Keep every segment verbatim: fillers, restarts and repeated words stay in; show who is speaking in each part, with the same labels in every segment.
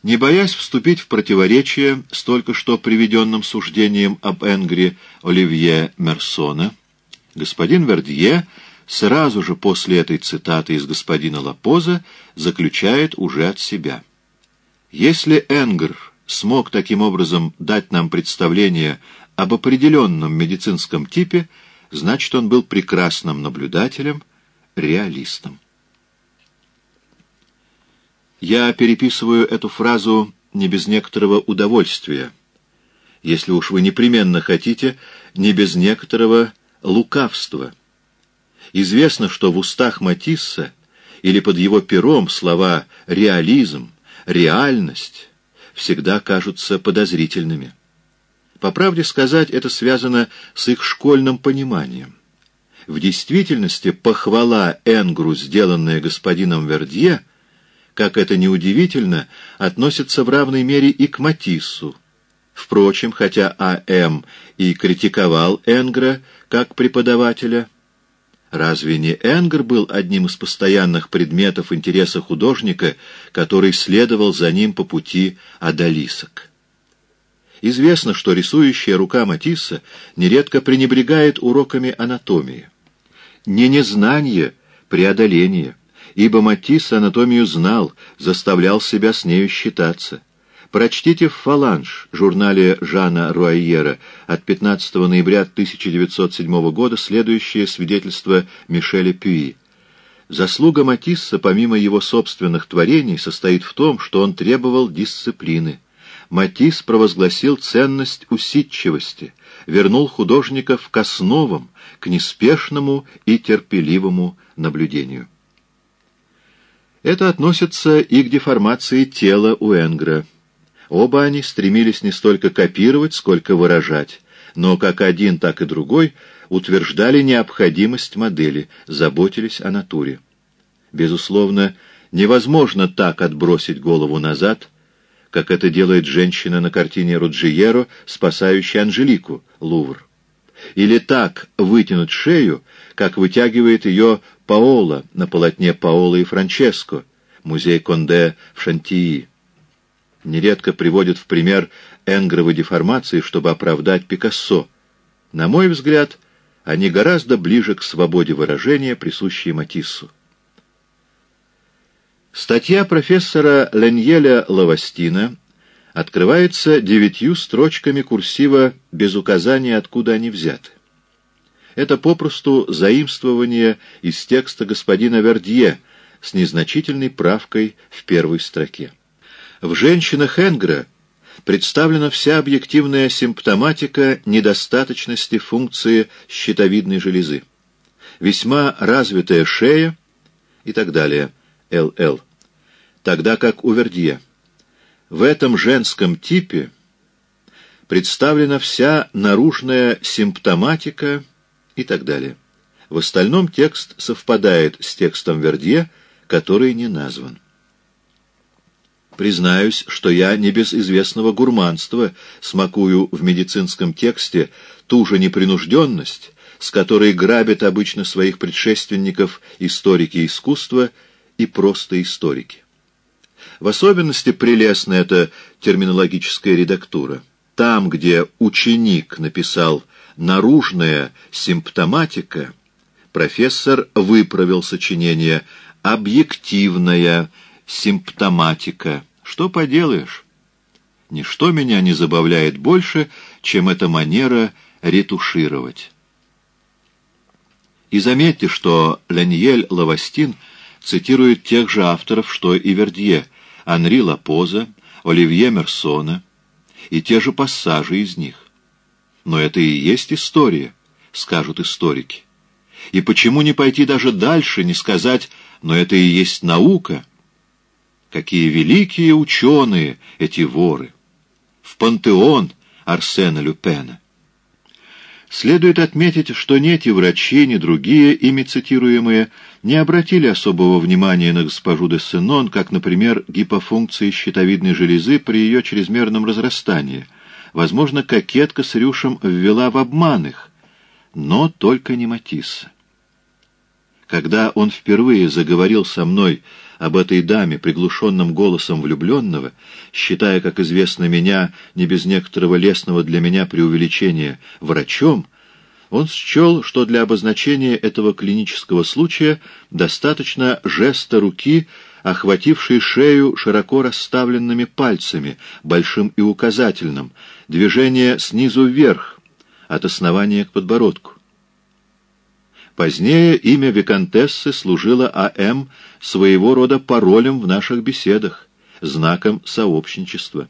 Speaker 1: Не боясь вступить в противоречие с только что приведенным суждением об Энгре Оливье Мерсона, господин Вердье сразу же после этой цитаты из господина Лапоза заключает уже от себя. Если Энгр смог таким образом дать нам представление об определенном медицинском типе, значит, он был прекрасным наблюдателем, реалистом. Я переписываю эту фразу не без некоторого удовольствия, если уж вы непременно хотите, не без некоторого лукавства. Известно, что в устах Матисса или под его пером слова «реализм», «реальность» всегда кажутся подозрительными. По правде сказать, это связано с их школьным пониманием. В действительности похвала Энгру, сделанная господином Вердье, как это ни удивительно, относится в равной мере и к Матиссу. Впрочем, хотя А М и критиковал Энгра как преподавателя, разве не Энгр был одним из постоянных предметов интереса художника, который следовал за ним по пути одолисок? Известно, что рисующая рука Матисса нередко пренебрегает уроками анатомии. Не незнание, преодоление, ибо Матисс анатомию знал, заставлял себя с нею считаться. Прочтите в «Фаланж» журнале Жана Руайера от пятнадцатого ноября тысяча девятьсот седьмого года следующее свидетельство Мишеля Пюи. Заслуга Матисса, помимо его собственных творений, состоит в том, что он требовал дисциплины. Матисс провозгласил ценность усидчивости, вернул художников к основам, к неспешному и терпеливому наблюдению. Это относится и к деформации тела у Энгра. Оба они стремились не столько копировать, сколько выражать, но как один, так и другой утверждали необходимость модели, заботились о натуре. Безусловно, невозможно так отбросить голову назад, как это делает женщина на картине Руджиеро, спасающая Анжелику, Лувр. Или так вытянуть шею, как вытягивает ее Паоло на полотне Паоло и Франческо, музей Конде в Шантии. Нередко приводят в пример энгровой деформации, чтобы оправдать Пикассо. На мой взгляд, они гораздо ближе к свободе выражения, присущей Матиссу. Статья профессора Леньеля Лавастина открывается девятью строчками курсива без указания, откуда они взяты. Это попросту заимствование из текста господина Вердье с незначительной правкой в первой строке. В «Женщинах Энгра» представлена вся объективная симптоматика недостаточности функции щитовидной железы, весьма развитая шея и так далее, эл эл, тогда как у Вердье. В этом женском типе представлена вся наружная симптоматика и так далее. В остальном текст совпадает с текстом Вердье, который не назван. Признаюсь, что я не без известного гурманства смакую в медицинском тексте ту же непринужденность, с которой грабят обычно своих предшественников историки искусства и просто историки. В особенности прелестна эта терминологическая редактура. Там, где ученик написал «наружная симптоматика», профессор выправил сочинение «объективная симптоматика». Что поделаешь? Ничто меня не забавляет больше, чем эта манера ретушировать. И заметьте, что Леньель Лавастин цитирует тех же авторов, что и Вердье, Анри Лапоза, Оливье Мерсона, и те же пассажи из них. Но это и есть история, скажут историки. И почему не пойти даже дальше, не сказать, но это и есть наука? Какие великие ученые эти воры! В пантеон Арсена Люпена. Следует отметить, что ни эти врачи, ни другие, ими цитируемые, не обратили особого внимания на госпожу де Сенон, как, например, гипофункции щитовидной железы при ее чрезмерном разрастании. Возможно, кокетка с Рюшем ввела в обман их, но только не Матисса. Когда он впервые заговорил со мной об этой даме приглушенным голосом влюбленного, считая, как известно меня, не без некоторого лестного для меня преувеличения, врачом, он счел, что для обозначения этого клинического случая достаточно жеста руки, охватившей шею широко расставленными пальцами, большим и указательным, движение снизу вверх, от основания к подбородку. Позднее имя виконтессы служило А.М. своего рода паролем в наших беседах, знаком сообщничества.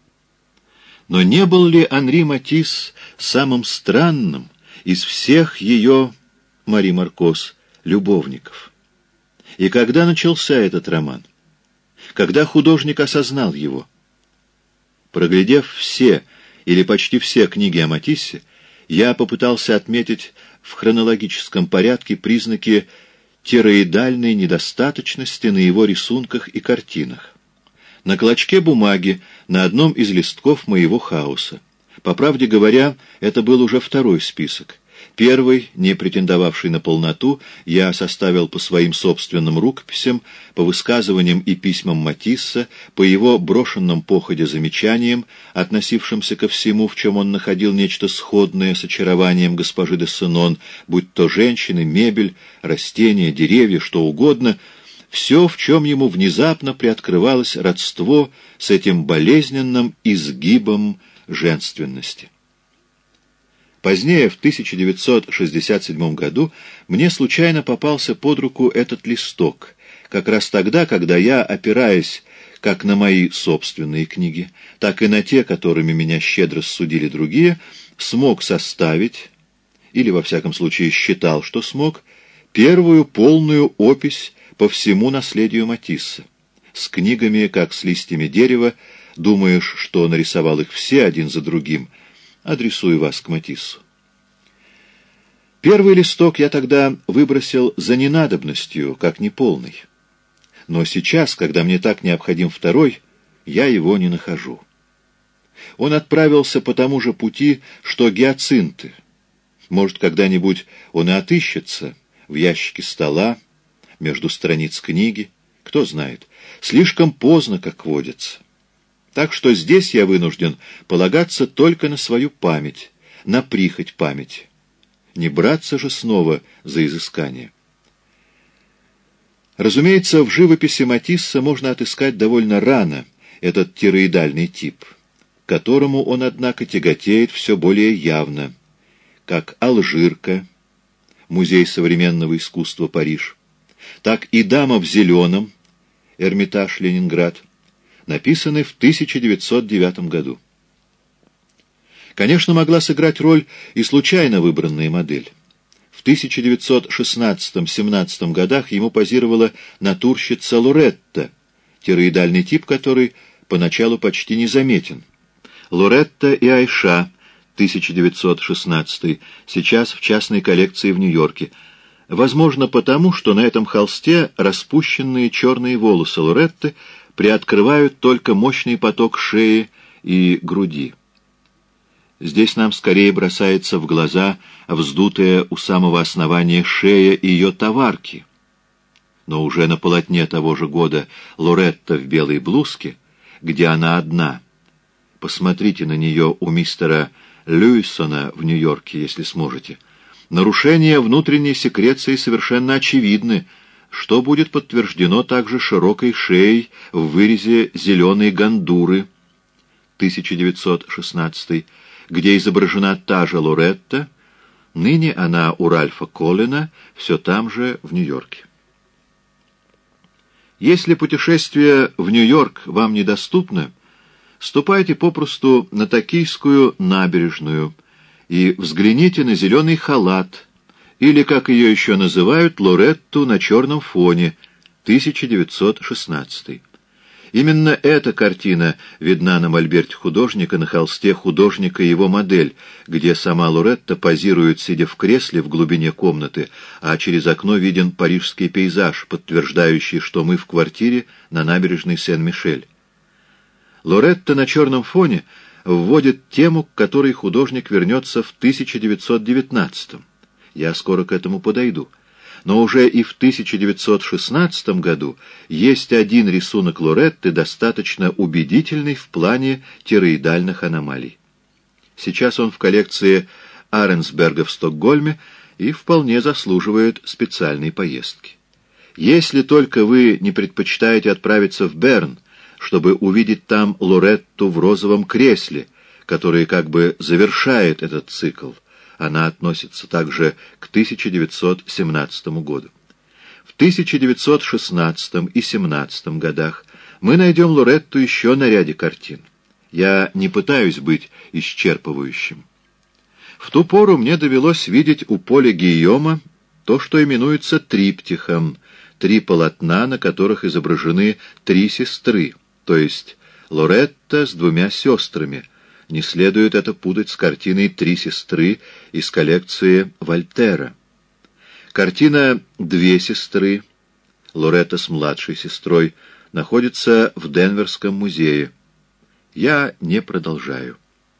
Speaker 1: Но не был ли Анри Матисс самым странным из всех ее, Мари Маркос, любовников? И когда начался этот роман? Когда художник осознал его? Проглядев все или почти все книги о Матиссе, я попытался отметить в хронологическом порядке признаки тироидальной недостаточности на его рисунках и картинах. На клочке бумаги, на одном из листков моего хаоса. По правде говоря, это был уже второй список. Первый, не претендовавший на полноту, я составил по своим собственным рукописям, по высказываниям и письмам Матисса, по его брошенным походе замечаниям, относившимся ко всему, в чем он находил нечто сходное с очарованием госпожи де Сенон, будь то женщины, мебель, растения, деревья, что угодно, все, в чем ему внезапно приоткрывалось родство с этим болезненным изгибом женственности. Позднее, в тысяча девятьсот шестьдесят седьмом году, мне случайно попался под руку этот листок, как раз тогда, когда я, опираясь как на мои собственные книги, так и на те, которыми меня щедро ссудили другие, смог составить, или, во всяком случае, считал, что смог, первую полную опись по всему наследию Матисса, с книгами, как с листьями дерева, думаешь, что нарисовал их все один за другим, адресую вас к Матиссу. Первый листок я тогда выбросил за ненадобностью, как неполный. Но сейчас, когда мне так необходим второй, я его не нахожу. Он отправился по тому же пути, что гиацинты. Может, когда-нибудь он и отыщется в ящике стола, между страниц книги, кто знает. Слишком поздно, как водится. Так что здесь я вынужден полагаться только на свою память, на прихоть памяти. Не браться же снова за изыскание. Разумеется, в живописи Матисса можно отыскать довольно рано этот тироидальный тип, к которому он, однако, тяготеет все более явно, как Алжирка, Музей современного искусства, Париж, так и «Дама в зеленом», Эрмитаж, Ленинград, написаны в тысяча девятьсот девятом году. Конечно, могла сыграть роль и случайно выбранная модель. В тысяча девятьсот шестнадцатом-семнадцатом годах ему позировала натурщица Лоретта, тироидальный тип которой поначалу почти незаметен. Лоретта и Айша, тысяча девятьсот шестнадцатый, сейчас в частной коллекции в Нью-Йорке. Возможно, потому, что на этом холсте распущенные черные волосы Лоретты приоткрывают только мощный поток шеи и груди. Здесь нам скорее бросается в глаза вздутая у самого основания шея ее товарки. Но уже на полотне того же года Лоретта в белой блузке, где она одна. Посмотрите на нее у мистера Льюисона в Нью-Йорке, если сможете. Нарушения внутренней секреции совершенно очевидны, что будет подтверждено также широкой шеей в вырезе зеленой гандуры, тысяча девятьсот шестнадцатый, где изображена та же Лоретта, ныне она у Ральфа Коллина, все там же в Нью-Йорке. Если путешествие в Нью-Йорк вам недоступно, ступайте попросту на Токийскую набережную и взгляните на зеленый халат, или, как ее еще называют, Лоретту на черном фоне, тысяча девятьсот шестнадцатый. Именно эта картина видна на мольберте художника, на холсте художника и его модель, где сама Лоретта позирует, сидя в кресле в глубине комнаты, а через окно виден парижский пейзаж, подтверждающий, что мы в квартире на набережной Сен-Мишель. Лоретта на черном фоне вводит тему, к которой художник вернется в тысяча девятьсот девятнадцатом. Я скоро к этому подойду. Но уже и в тысяча девятьсот шестнадцатом году есть один рисунок Лоретты, достаточно убедительный в плане тироидальных аномалий. Сейчас он в коллекции Аренсберга в Стокгольме и вполне заслуживает специальной поездки. Если только вы не предпочитаете отправиться в Берн, чтобы увидеть там Лоретту в розовом кресле, который как бы завершает этот цикл. Она относится также к тысяча девятьсот семнадцатому году. В тысяча девятьсот шестнадцатом и семнадцатом годах мы найдем Лоретту еще на ряде картин. Я не пытаюсь быть исчерпывающим. В ту пору мне довелось видеть у Поля Гийома то, что именуется триптихом, три полотна, на которых изображены три сестры, то есть Лоретта с двумя сестрами. Не следует это путать с картиной «Три сестры» из коллекции Вольтера. Картина «Две сестры», Лоретта с младшей сестрой, находится в Денверском музее. Я не продолжаю.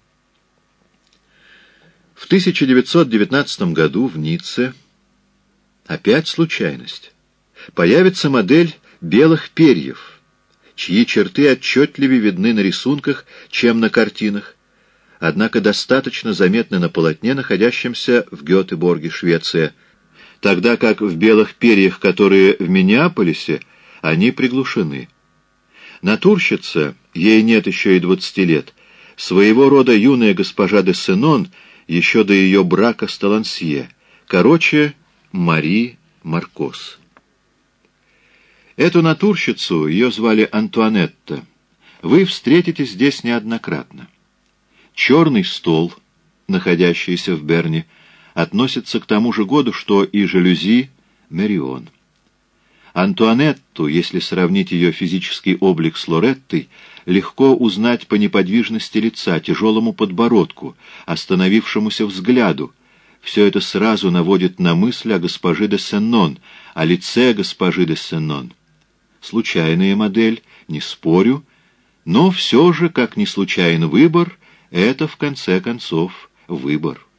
Speaker 1: В тысяча девятьсот девятнадцатом году в Ницце, опять случайность, появится модель белых перьев, чьи черты отчетливее видны на рисунках, чем на картинах, однако достаточно заметны на полотне, находящемся в Гетеборге, Швеция, тогда как в белых перьях, которые в Миннеаполисе, они приглушены. Натурщица, ей нет еще и двадцати лет, своего рода юная госпожа де Сенон, еще до ее брака с Талансье, короче, Мари Маркос. Эту натурщицу, ее звали Антуанетта, вы встретите здесь неоднократно. Черный стол, находящийся в Берне, относится к тому же году, что и жалюзи Мерион. Антуанетту, если сравнить ее физический облик с Лореттой, легко узнать по неподвижности лица, тяжелому подбородку, остановившемуся взгляду. Все это сразу наводит на мысль о госпоже де Сеннон, о лице госпожи де Сеннон. Случайная модель, не спорю, но все же, как не случайен выбор, это, в конце концов, выбор.